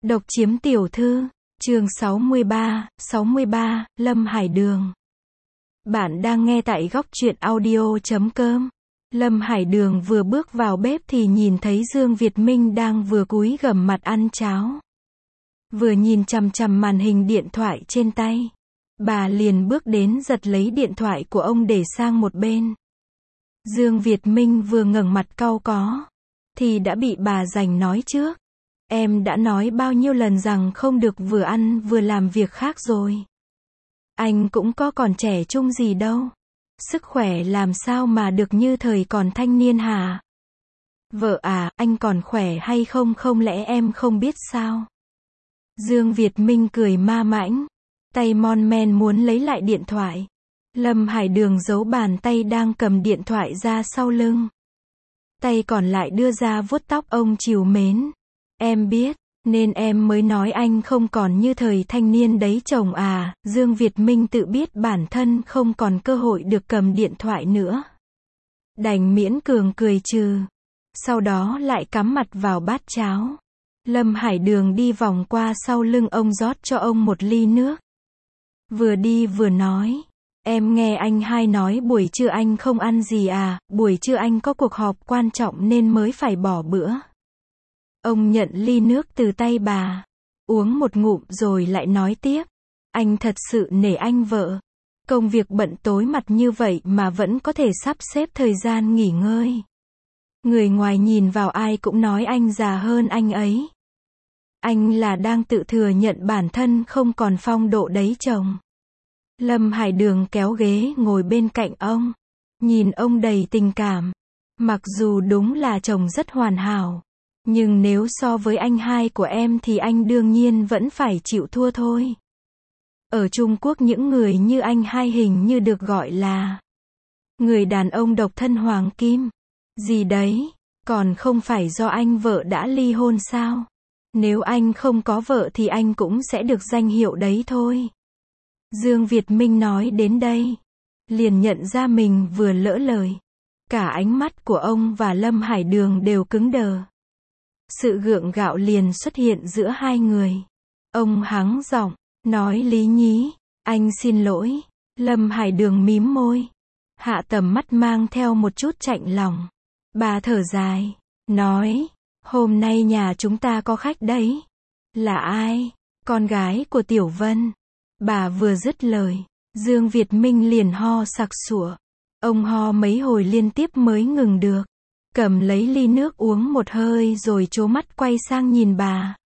Độc chiếm tiểu thư, chương 63, Lâm Hải Đường. Bạn đang nghe tại góc truyện audio.com. Lâm Hải Đường vừa bước vào bếp thì nhìn thấy Dương Việt Minh đang vừa cúi gằm mặt ăn cháo. Vừa nhìn chằm chằm màn hình điện thoại trên tay. Bà liền bước đến giật lấy điện thoại của ông để sang một bên. Dương Việt Minh vừa ngẩng mặt cau có, thì đã bị bà giành nói trước. Em đã nói bao nhiêu lần rằng không được vừa ăn vừa làm việc khác rồi. Anh cũng có còn trẻ trung gì đâu. Sức khỏe làm sao mà được như thời còn thanh niên hả? Vợ à, anh còn khỏe hay không, không lẽ em không biết sao? Dương Việt Minh cười ma mãnh, tay mon men muốn lấy lại điện thoại. Lâm Hải Đường giấu bàn tay đang cầm điện thoại ra sau lưng. Tay còn lại đưa ra vuốt tóc ông trìu mến. Em biết, nên em mới nói anh không còn như thời thanh niên đấy chồng à. Dương Việt Minh tự biết bản thân không còn cơ hội được cầm điện thoại nữa. Đành miễn cường cười trừ. Sau đó lại cắm mặt vào bát cháo. Lâm Hải Đường đi vòng qua sau lưng ông rót cho ông một ly nước. Vừa đi vừa nói. Em nghe anh hai nói buổi trưa anh không ăn gì à, buổi trưa anh có cuộc họp quan trọng nên mới phải bỏ bữa. Ông nhận ly nước từ tay bà, uống một ngụm rồi lại nói tiếp. Anh thật sự nể anh vợ. Công việc bận tối mặt như vậy mà vẫn có thể sắp xếp thời gian nghỉ ngơi. Người ngoài nhìn vào ai cũng nói anh già hơn anh ấy. Anh là đang tự thừa nhận bản thân không còn phong độ đấy chồng. Lâm Hải Đường kéo ghế ngồi bên cạnh ông. Nhìn ông đầy tình cảm. Mặc dù đúng là chồng rất hoàn hảo. Nhưng nếu so với anh hai của em thì anh đương nhiên vẫn phải chịu thua thôi. Ở Trung Quốc những người như anh hai hình như được gọi là người đàn ông độc thân hoàng kim. Gì đấy, còn không phải do anh vợ đã ly hôn sao? Nếu anh không có vợ thì anh cũng sẽ được danh hiệu đấy thôi. Dương Việt Minh nói đến đây, liền nhận ra mình vừa lỡ lời. Cả ánh mắt của ông và Lâm Hải Đường đều cứng đờ. Sự gượng gạo liền xuất hiện giữa hai người. Ông hắng giọng, nói lý nhí, anh xin lỗi. Lâm Hải Đường mím môi, hạ tầm mắt mang theo một chút chạnh lòng. Bà thở dài, nói, hôm nay nhà chúng ta có khách đấy. Là ai? Con gái của Tiểu Vân. Bà vừa dứt lời, Dương Việt Minh liền ho sặc sụa. Ông ho mấy hồi liên tiếp mới ngừng được. Cầm lấy ly nước uống một hơi rồi trố mắt quay sang nhìn bà.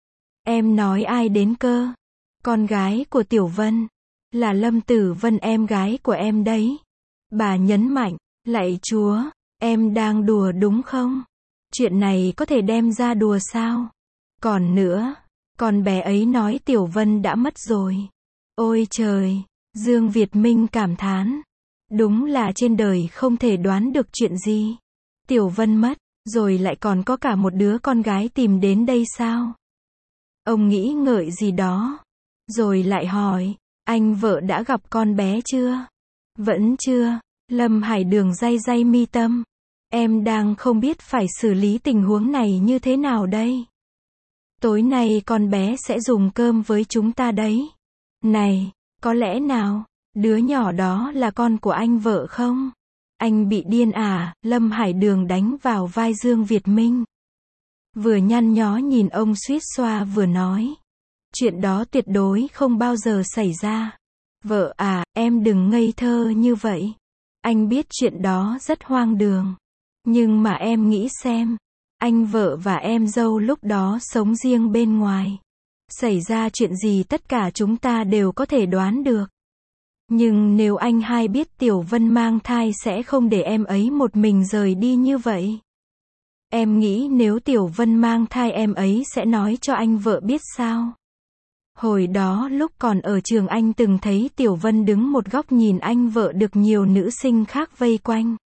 Em nói ai đến cơ? Con gái của Tiểu Vân. Là Lâm Tử Vân em gái của em đấy. Bà nhấn mạnh, lạy Chúa, em đang đùa đúng không? Chuyện này có thể đem ra đùa sao? Còn nữa, con bé ấy nói Tiểu Vân đã mất rồi. Ôi trời, Dương Việt Minh cảm thán. Đúng là trên đời không thể đoán được chuyện gì. Tiểu Vân mất, rồi lại còn có cả một đứa con gái tìm đến đây sao? Ông nghĩ ngợi gì đó, rồi lại hỏi, anh vợ đã gặp con bé chưa? Vẫn chưa. Lâm Hải Đường day day mi tâm. Em đang không biết phải xử lý tình huống này như thế nào đây. Tối nay con bé sẽ dùng cơm với chúng ta đấy. Này, có lẽ nào, đứa nhỏ đó là con của anh vợ không? Anh bị điên à? Lâm Hải Đường đánh vào vai Dương Việt Minh. Vừa nhăn nhó nhìn ông suýt xoa vừa nói. Chuyện đó tuyệt đối không bao giờ xảy ra. Vợ à, em đừng ngây thơ như vậy. Anh biết chuyện đó rất hoang đường. Nhưng mà em nghĩ xem. Anh vợ và em dâu lúc đó sống riêng bên ngoài. Xảy ra chuyện gì tất cả chúng ta đều có thể đoán được. Nhưng nếu anh hai biết Tiểu Vân mang thai sẽ không để em ấy một mình rời đi như vậy. Em nghĩ nếu Tiểu Vân mang thai em ấy sẽ nói cho anh vợ biết sao. Hồi đó lúc còn ở trường anh từng thấy Tiểu Vân đứng một góc nhìn anh vợ được nhiều nữ sinh khác vây quanh.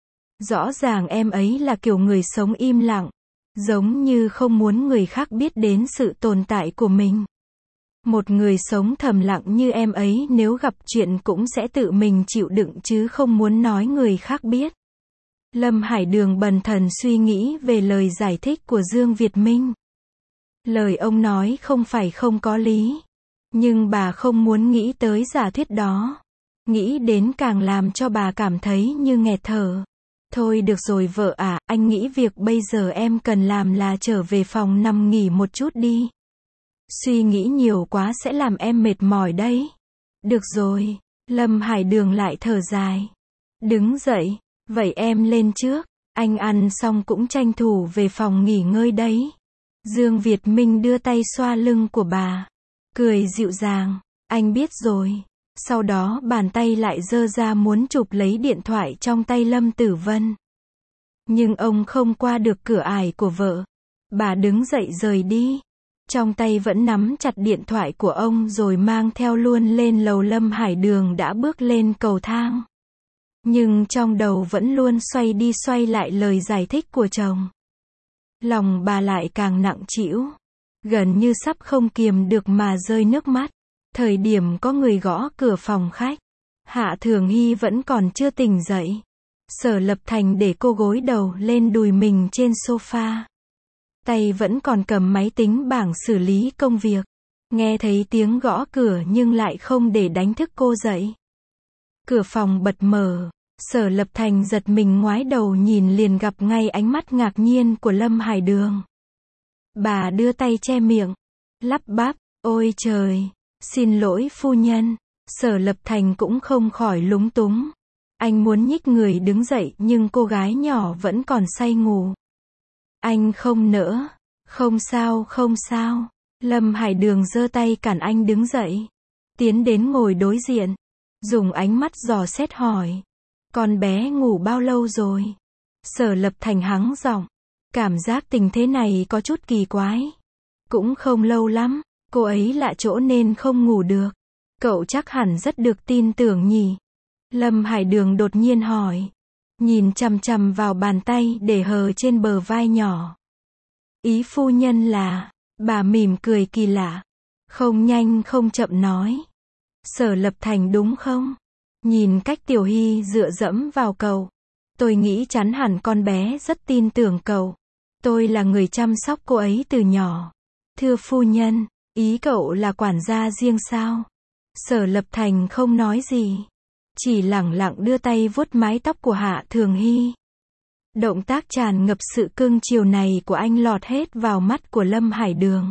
Rõ ràng em ấy là kiểu người sống im lặng, giống như không muốn người khác biết đến sự tồn tại của mình. Một người sống thầm lặng như em ấy nếu gặp chuyện cũng sẽ tự mình chịu đựng chứ không muốn nói người khác biết. Lâm Hải Đường bần thần suy nghĩ về lời giải thích của Dương Việt Minh. Lời ông nói không phải không có lý. Nhưng bà không muốn nghĩ tới giả thuyết đó. Nghĩ đến càng làm cho bà cảm thấy như nghẹt thở. Thôi được rồi vợ à, anh nghĩ việc bây giờ em cần làm là trở về phòng nằm nghỉ một chút đi. Suy nghĩ nhiều quá sẽ làm em mệt mỏi đấy. Được rồi, Lâm Hải Đường lại thở dài. Đứng dậy, vậy em lên trước, anh ăn xong cũng tranh thủ về phòng nghỉ ngơi đấy. Dương Việt Minh đưa tay xoa lưng của bà. Cười dịu dàng, anh biết rồi. Sau đó bàn tay lại giơ ra muốn chụp lấy điện thoại trong tay Lâm Tử Vân. Nhưng ông không qua được cửa ải của vợ. Bà đứng dậy rời đi. Trong tay vẫn nắm chặt điện thoại của ông rồi mang theo luôn lên lầu. Lâm Hải Đường đã bước lên cầu thang. Nhưng trong đầu vẫn luôn xoay đi xoay lại lời giải thích của chồng. Lòng bà lại càng nặng trĩu. Gần như sắp không kiềm được mà rơi nước mắt. Thời điểm có người gõ cửa phòng khách. Hạ Thường Hy vẫn còn chưa tỉnh dậy. Sở Lập Thành để cô gối đầu lên đùi mình trên sofa. Tay vẫn còn cầm máy tính bảng xử lý công việc. Nghe thấy tiếng gõ cửa nhưng lại không để đánh thức cô dậy. Cửa phòng bật mở. Sở Lập Thành giật mình ngoái đầu nhìn liền gặp ngay ánh mắt ngạc nhiên của Lâm Hải Đường. Bà đưa tay che miệng. Lắp bắp, ôi trời, xin lỗi phu nhân. Sở Lập Thành cũng không khỏi lúng túng. Anh muốn nhích người đứng dậy nhưng cô gái nhỏ vẫn còn say ngủ. Anh không nỡ. Không sao không sao. Lâm Hải Đường giơ tay cản anh đứng dậy. Tiến đến ngồi đối diện. Dùng ánh mắt dò xét hỏi. Con bé ngủ bao lâu rồi? Sở Lập Thành hắng giọng. Cảm giác tình thế này có chút kỳ quái. Cũng không lâu lắm. Cô ấy lạ chỗ nên không ngủ được. Cậu chắc hẳn rất được tin tưởng nhỉ? Lâm Hải Đường đột nhiên hỏi. Nhìn chằm chằm vào bàn tay để hờ trên bờ vai nhỏ. Ý phu nhân là, bà mỉm cười kỳ lạ. Không nhanh không chậm nói. Sở Lập Thành đúng không? Nhìn cách Tiểu Hy dựa dẫm vào cậu. Tôi nghĩ chắn hẳn con bé rất tin tưởng cậu. Tôi là người chăm sóc cô ấy từ nhỏ. Thưa phu nhân, ý cậu là quản gia riêng sao? Sở Lập Thành không nói gì. Chỉ lẳng lặng đưa tay vuốt mái tóc của Hạ Thường Hy. Động tác tràn ngập sự cưng chiều này của anh lọt hết vào mắt của Lâm Hải Đường.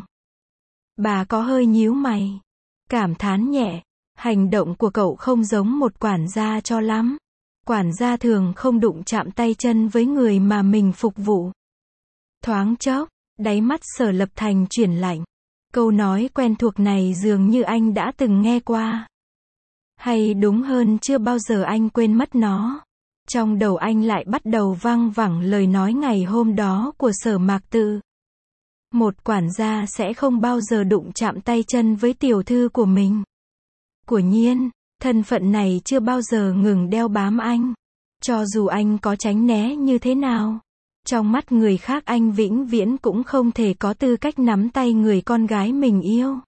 Bà có hơi nhíu mày. Cảm thán nhẹ. Hành động của cậu không giống một quản gia cho lắm. Quản gia thường không đụng chạm tay chân với người mà mình phục vụ. Thoáng chốc, đáy mắt Sở Lập Thành chuyển lạnh. Câu nói quen thuộc này dường như anh đã từng nghe qua. Hay đúng hơn chưa bao giờ anh quên mất nó. Trong đầu anh lại bắt đầu văng vẳng lời nói ngày hôm đó của Sở Mạc Tự. Một quản gia sẽ không bao giờ đụng chạm tay chân với tiểu thư của mình. Quả nhiên, thân phận này chưa bao giờ ngừng đeo bám anh. Cho dù anh có tránh né như thế nào. Trong mắt người khác anh vĩnh viễn cũng không thể có tư cách nắm tay người con gái mình yêu.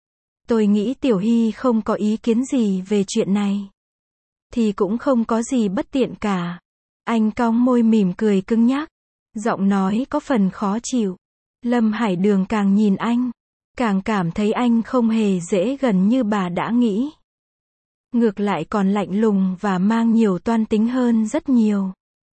Tôi nghĩ Tiểu Hy không có ý kiến gì về chuyện này. Thì cũng không có gì bất tiện cả. Anh cong môi mỉm cười cứng nhắc. Giọng nói có phần khó chịu. Lâm Hải Đường càng nhìn anh, càng cảm thấy anh không hề dễ gần như bà đã nghĩ. Ngược lại còn lạnh lùng và mang nhiều toan tính hơn rất nhiều.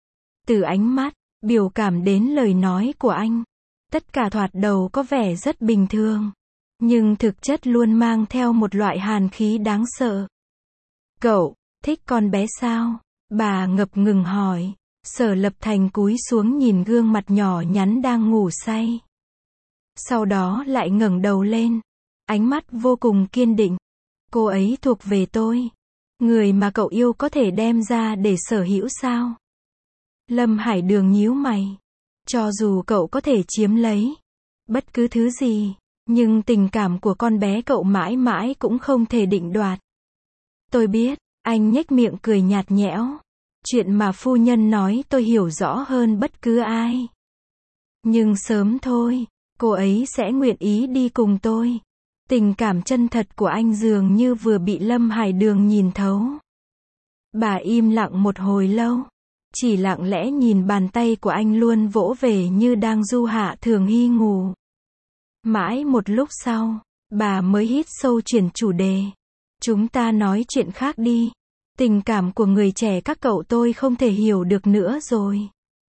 Từ ánh mắt, biểu cảm đến lời nói của anh. Tất cả thoạt đầu có vẻ rất bình thường. Nhưng thực chất luôn mang theo một loại hàn khí đáng sợ. Cậu, thích con bé sao? Bà ngập ngừng hỏi. Sở Lập Thành cúi xuống nhìn gương mặt nhỏ nhắn đang ngủ say. Sau đó lại ngẩng đầu lên. Ánh mắt vô cùng kiên định. Cô ấy thuộc về tôi. Người mà cậu yêu có thể đem ra để sở hữu sao? Lâm Hải Đường nhíu mày. Cho dù cậu có thể chiếm lấy bất cứ thứ gì, nhưng tình cảm của con bé cậu mãi mãi cũng không thể định đoạt. Tôi biết, anh nhếch miệng cười nhạt nhẽo. Chuyện mà phu nhân nói tôi hiểu rõ hơn bất cứ ai. Nhưng sớm thôi, cô ấy sẽ nguyện ý đi cùng tôi. Tình cảm chân thật của anh dường như vừa bị Lâm Hải Đường nhìn thấu. Bà im lặng một hồi lâu. Chỉ lặng lẽ nhìn bàn tay của anh luôn vỗ về như đang du Hạ Thường Hy ngủ. Mãi một lúc sau, bà mới hít sâu chuyển chủ đề. Chúng ta nói chuyện khác đi. Tình cảm của người trẻ các cậu tôi không thể hiểu được nữa rồi.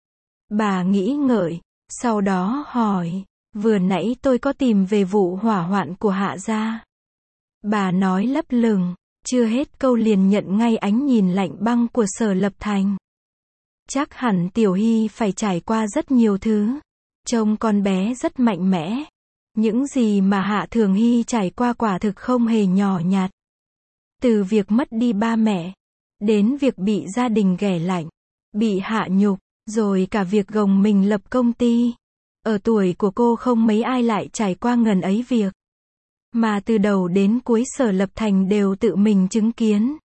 Bà nghĩ ngợi, sau đó hỏi, vừa nãy tôi có tìm về vụ hỏa hoạn của Hạ gia. Bà nói lấp lửng, chưa hết câu liền nhận ngay ánh nhìn lạnh băng của Sở Lập Thành. Chắc hẳn Tiểu Hy phải trải qua rất nhiều thứ. Trông con bé rất mạnh mẽ. Những gì mà Hạ Thường Hy trải qua quả thực không hề nhỏ nhặt. Từ việc mất đi ba mẹ, đến việc bị gia đình ghẻ lạnh, bị hạ nhục, rồi cả việc gồng mình lập công ty. Ở tuổi của cô không mấy ai lại trải qua ngần ấy việc. Mà từ đầu đến cuối Sở Lập Thành đều tự mình chứng kiến.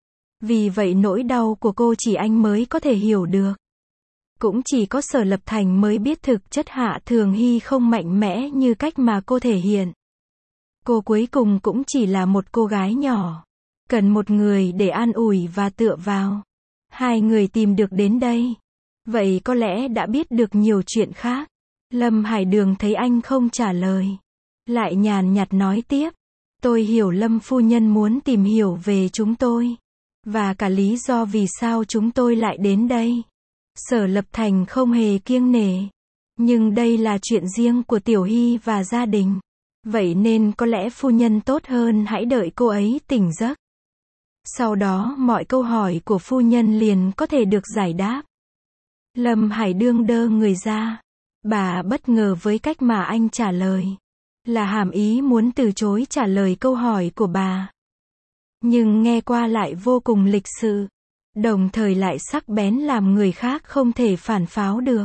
Vì vậy nỗi đau của cô chỉ anh mới có thể hiểu được. Cũng chỉ có Sở Lập Thành mới biết thực chất Hạ Thường Hy không mạnh mẽ như cách mà cô thể hiện. Cô cuối cùng cũng chỉ là một cô gái nhỏ. Cần một người để an ủi và tựa vào. Hai người tìm được đến đây. Vậy có lẽ đã biết được nhiều chuyện khác. Lâm Hải Đường thấy anh không trả lời. Lại nhàn nhạt nói tiếp. Tôi hiểu Lâm phu nhân muốn tìm hiểu về chúng tôi. Và cả lý do vì sao chúng tôi lại đến đây. Sở Lập Thành không hề kiêng nể. Nhưng đây là chuyện riêng của Tiểu Hy và gia đình. Vậy nên có lẽ phu nhân tốt hơn hãy đợi cô ấy tỉnh giấc. Sau đó mọi câu hỏi của phu nhân liền có thể được giải đáp. Lâm Hải Đương đơ người ra. Bà bất ngờ với cách mà anh trả lời. Là hàm ý muốn từ chối trả lời câu hỏi của bà. Nhưng nghe qua lại vô cùng lịch sự. Đồng thời lại sắc bén làm người khác không thể phản pháo được.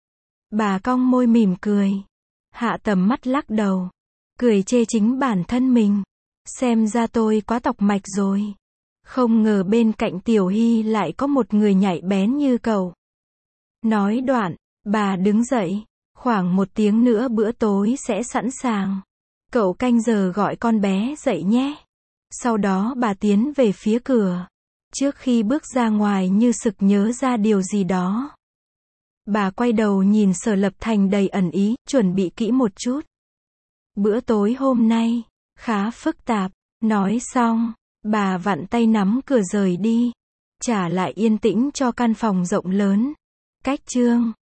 Bà cong môi mỉm cười. Hạ Tầm mắt lắc đầu. Cười chê chính bản thân mình. Xem ra tôi quá tọc mạch rồi. Không ngờ bên cạnh Tiểu Hy lại có một người nhạy bén như cậu. Nói đoạn, bà đứng dậy. Khoảng 1 tiếng nữa bữa tối sẽ sẵn sàng. Cậu canh giờ gọi con bé dậy nhé. Sau đó bà tiến về phía cửa. Trước khi bước ra ngoài như sực nhớ ra điều gì đó. Bà quay đầu nhìn Sở Lập Thành đầy ẩn ý, chuẩn bị kỹ một chút. Bữa tối hôm nay, khá phức tạp. Nói xong, bà vặn tay nắm cửa rời đi. Trả lại yên tĩnh cho căn phòng rộng lớn. Cách chương